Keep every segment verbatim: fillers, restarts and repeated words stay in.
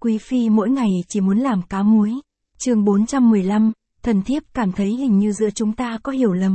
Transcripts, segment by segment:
quý phi mỗi ngày chỉ muốn làm cá muối. Chương bốn trăm mười lăm, thần thiếp cảm thấy hình như giữa chúng ta có hiểu lầm.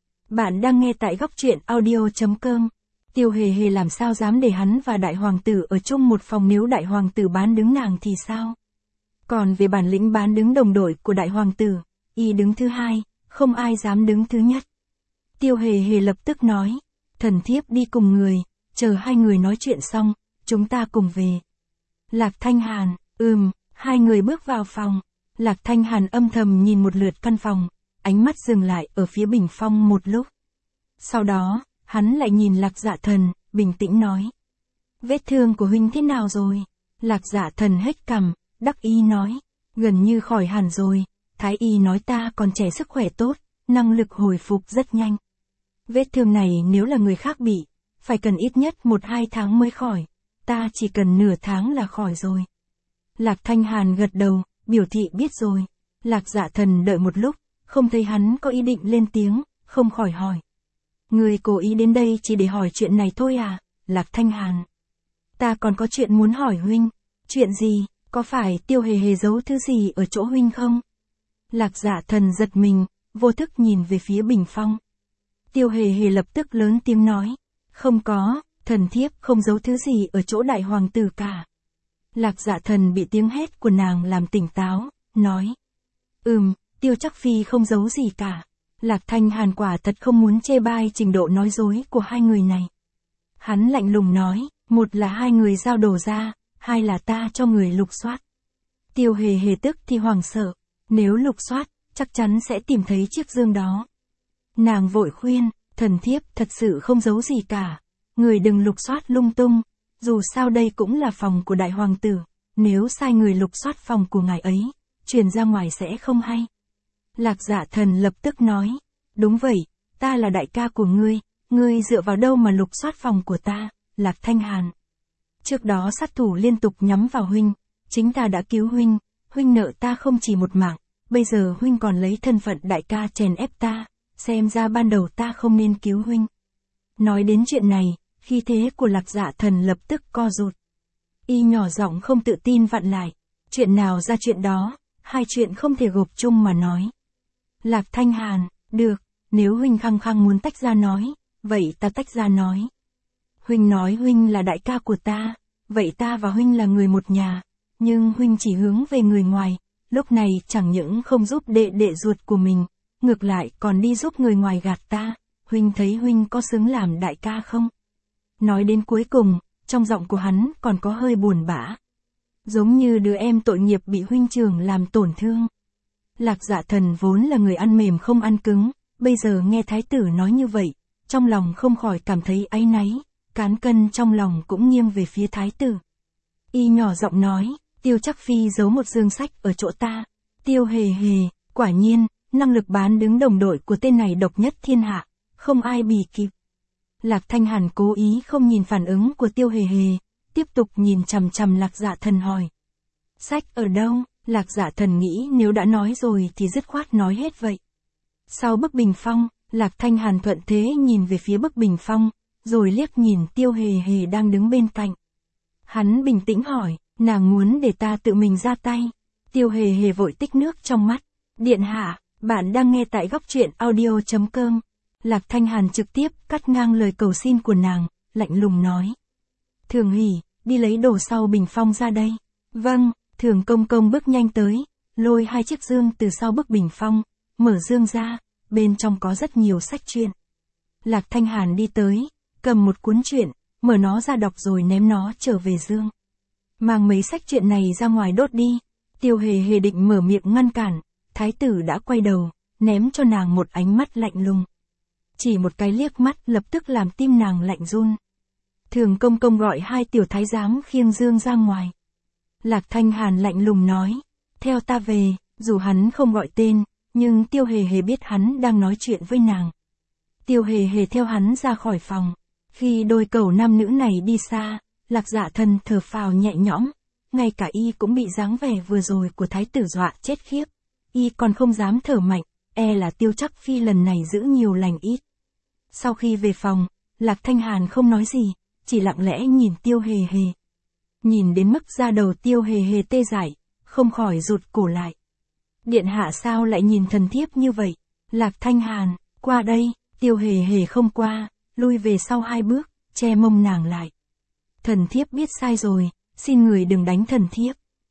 Bạn đang nghe tại góc truyện audio chấm com. Tiêu Hề Hề làm sao dám để hắn và đại hoàng tử ở chung một phòng, nếu đại hoàng tử bán đứng nàng thì sao? Còn về bản lĩnh bán đứng đồng đội của đại hoàng tử, y đứng thứ hai, không ai dám đứng thứ nhất. Tiêu Hề Hề lập tức nói, thần thiếp đi cùng người, chờ hai người nói chuyện xong, chúng ta cùng về. Lạc Thanh Hàn, ừm, hai người bước vào phòng. Lạc Thanh Hàn âm thầm nhìn một lượt căn phòng, ánh mắt dừng lại ở phía bình phong một lúc. Sau đó, hắn lại nhìn Lạc Dạ Thần, bình tĩnh nói. Vết thương của huynh thế nào rồi? Lạc Dạ Thần hết cằm, đắc ý nói, gần như khỏi hẳn rồi, thái y nói ta còn trẻ sức khỏe tốt, năng lực hồi phục rất nhanh. Vết thương này nếu là người khác bị, phải cần ít nhất một hai tháng mới khỏi, ta chỉ cần nửa tháng là khỏi rồi. Lạc Thanh Hàn gật đầu, biểu thị biết rồi. Lạc Dạ Thần đợi một lúc, không thấy hắn có ý định lên tiếng, không khỏi hỏi. Người cố ý đến đây chỉ để hỏi chuyện này thôi à, Lạc Thanh Hàn? Ta còn có chuyện muốn hỏi huynh. Chuyện gì, có phải Tiêu Hề Hề giấu thứ gì ở chỗ huynh không? Lạc Dạ Thần giật mình, vô thức nhìn về phía bình phong. Tiêu Hề Hề lập tức lớn tiếng nói. Không có, thần thiếp không giấu thứ gì ở chỗ đại hoàng tử cả. Lạc Dạ Thần bị tiếng hét của nàng làm tỉnh táo, nói. Ừm, Tiêu chắc phi không giấu gì cả. Lạc Thanh Hàn quả thật không muốn chê bai trình độ nói dối của hai người này. Hắn lạnh lùng nói, một là hai người giao đồ ra, hai là ta cho người lục soát. Tiêu Hề Hề tức thì hoảng sợ, nếu lục soát, chắc chắn sẽ tìm thấy chiếc dương đó. Nàng vội khuyên, thần thiếp thật sự không giấu gì cả, người đừng lục soát lung tung, dù sao đây cũng là phòng của đại hoàng tử, nếu sai người lục soát phòng của ngài ấy, truyền ra ngoài sẽ không hay. Lạc Dạ Thần lập tức nói, đúng vậy, ta là đại ca của ngươi, ngươi dựa vào đâu mà lục soát phòng của ta, Lạc Thanh Hàn. Trước đó sát thủ liên tục nhắm vào huynh, chính ta đã cứu huynh, huynh nợ ta không chỉ một mạng, bây giờ huynh còn lấy thân phận đại ca chèn ép ta, xem ra ban đầu ta không nên cứu huynh. Nói đến chuyện này, khí thế của Lạc Dạ Thần lập tức co rụt. Y nhỏ giọng không tự tin vặn lại, chuyện nào ra chuyện đó, hai chuyện không thể gộp chung mà nói. Lạc Thanh Hàn, được, nếu huynh khăng khăng muốn tách ra nói, vậy ta tách ra nói. Huynh nói huynh là đại ca của ta, vậy ta và huynh là người một nhà, nhưng huynh chỉ hướng về người ngoài, lúc này chẳng những không giúp đệ đệ ruột của mình, ngược lại còn đi giúp người ngoài gạt ta, huynh thấy huynh có xứng làm đại ca không? Nói đến cuối cùng, trong giọng của hắn còn có hơi buồn bã. Giống như đứa em tội nghiệp bị huynh trưởng làm tổn thương. Lạc Dạ Thần vốn là người ăn mềm không ăn cứng, bây giờ nghe thái tử nói như vậy, trong lòng không khỏi cảm thấy áy náy, cán cân trong lòng cũng nghiêng về phía thái tử. Y nhỏ giọng nói, Tiêu chắc phi giấu một dương sách ở chỗ ta. Tiêu Hề Hề, quả nhiên, năng lực bán đứng đồng đội của tên này độc nhất thiên hạ, không ai bì kịp. Lạc Thanh Hàn cố ý không nhìn phản ứng của Tiêu Hề Hề, tiếp tục nhìn chằm chằm Lạc Dạ Thần hỏi. Sách ở đâu? Lạc Dạ Thần nghĩ nếu đã nói rồi thì dứt khoát nói hết vậy. Sau bức bình phong, Lạc Thanh Hàn thuận thế nhìn về phía bức bình phong, rồi liếc nhìn Tiêu Hề Hề đang đứng bên cạnh. Hắn bình tĩnh hỏi, nàng muốn để ta tự mình ra tay. Tiêu Hề Hề vội tích nước trong mắt. Điện hạ, bạn đang nghe tại góc truyện audio chấm com. Lạc Thanh Hàn trực tiếp cắt ngang lời cầu xin của nàng, lạnh lùng nói. Thường Hỷ, đi lấy đồ sau bình phong ra đây. Vâng, Thường Công Công bước nhanh tới, lôi hai chiếc dương từ sau bức bình phong, mở dương ra, bên trong có rất nhiều sách truyện. Lạc Thanh Hàn đi tới, cầm một cuốn truyện, mở nó ra đọc rồi ném nó trở về dương. Mang mấy sách truyện này ra ngoài đốt đi. Tiêu Hề Hề định mở miệng ngăn cản, thái tử đã quay đầu, ném cho nàng một ánh mắt lạnh lùng. Chỉ một cái liếc mắt lập tức làm tim nàng lạnh run. Thường Công Công gọi hai tiểu thái giám khiêng dương ra ngoài. Lạc Thanh Hàn lạnh lùng nói, theo ta về, dù hắn không gọi tên, nhưng Tiêu Hề Hề biết hắn đang nói chuyện với nàng. Tiêu Hề Hề theo hắn ra khỏi phòng. Khi đôi cẩu nam nữ này đi xa, Lạc Dạ Thần thở phào nhẹ nhõm, ngay cả y cũng bị dáng vẻ vừa rồi của thái tử dọa chết khiếp. Y còn không dám thở mạnh, e là Tiêu chắc phi lần này giữ nhiều lành ít. Sau khi về phòng, Lạc Thanh Hàn không nói gì, chỉ lặng lẽ nhìn Tiêu Hề Hề. Nhìn đến mức da đầu Tiêu Hề Hề tê dại, không khỏi rụt cổ lại. Điện hạ sao lại nhìn thần thiếp như vậy? Lạc Thanh Hàn, qua đây. Tiêu Hề Hề không qua, lui về sau hai bước, che mông nàng lại. Thần thiếp biết sai rồi, xin người đừng đánh thần thiếp.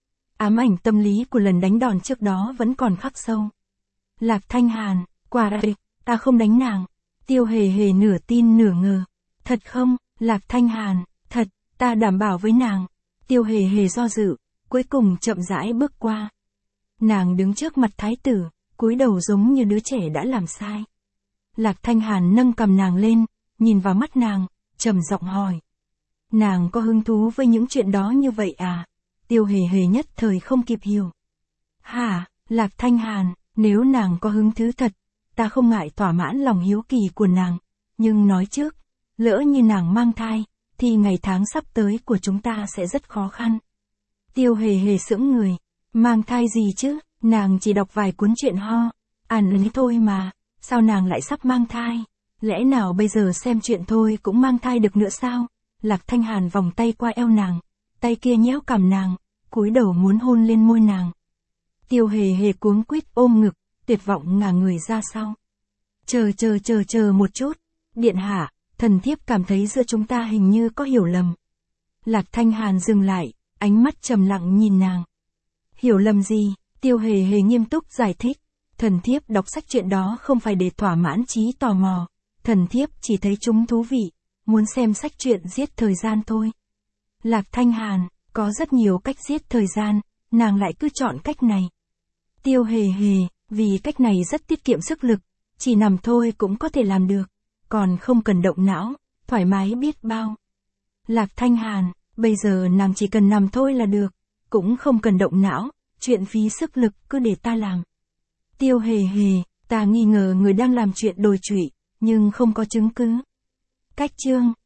Ám ảnh tâm lý của lần đánh đòn trước đó vẫn còn khắc sâu. Lạc Thanh Hàn, qua đây, ta không đánh nàng. Tiêu Hề Hề nửa tin nửa ngờ. Thật không, Lạc Thanh Hàn, thật, ta đảm bảo với nàng. Tiêu Hề Hề do dự, cuối cùng chậm rãi bước qua. Nàng đứng trước mặt thái tử, cúi đầu giống như đứa trẻ đã làm sai. Lạc Thanh Hàn nâng cầm nàng lên, nhìn vào mắt nàng, trầm giọng hỏi. Nàng có hứng thú với những chuyện đó như vậy à? Tiêu Hề Hề nhất thời không kịp hiểu. Hả, Lạc Thanh Hàn, nếu nàng có hứng thú thật, ta không ngại thỏa mãn lòng hiếu kỳ của nàng. Nhưng nói trước, lỡ như nàng mang thai, thì ngày tháng sắp tới của chúng ta sẽ rất khó khăn. Tiêu Hề Hề sững người. Mang thai gì chứ, nàng chỉ đọc vài cuốn truyện ho, ăn ấy thôi mà, sao nàng lại sắp mang thai? Lẽ nào bây giờ xem chuyện thôi cũng mang thai được nữa sao? Lạc Thanh Hàn vòng tay qua eo nàng, tay kia nhéo cằm nàng, cúi đầu muốn hôn lên môi nàng. Tiêu Hề Hề cuống quýt ôm ngực, tuyệt vọng ngả người ra sau. Chờ chờ chờ chờ một chút, điện hạ, thần thiếp cảm thấy giữa chúng ta hình như có hiểu lầm. Lạc Thanh Hàn dừng lại, ánh mắt trầm lặng nhìn nàng. Hiểu lầm gì? Tiêu Hề Hề nghiêm túc giải thích. Thần thiếp đọc sách chuyện đó không phải để thỏa mãn trí tò mò. Thần thiếp chỉ thấy chúng thú vị, muốn xem sách truyện giết thời gian thôi. Lạc Thanh Hàn, có rất nhiều cách giết thời gian, nàng lại cứ chọn cách này. Tiêu Hề Hề, vì cách này rất tiết kiệm sức lực, chỉ nằm thôi cũng có thể làm được, còn không cần động não, thoải mái biết bao. Lạc Thanh Hàn, bây giờ nàng chỉ cần nằm thôi là được, cũng không cần động não, chuyện phí sức lực cứ để ta làm. Tiêu Hề Hề, ta nghi ngờ người đang làm chuyện đồi trụy, nhưng không có chứng cứ. Cách chương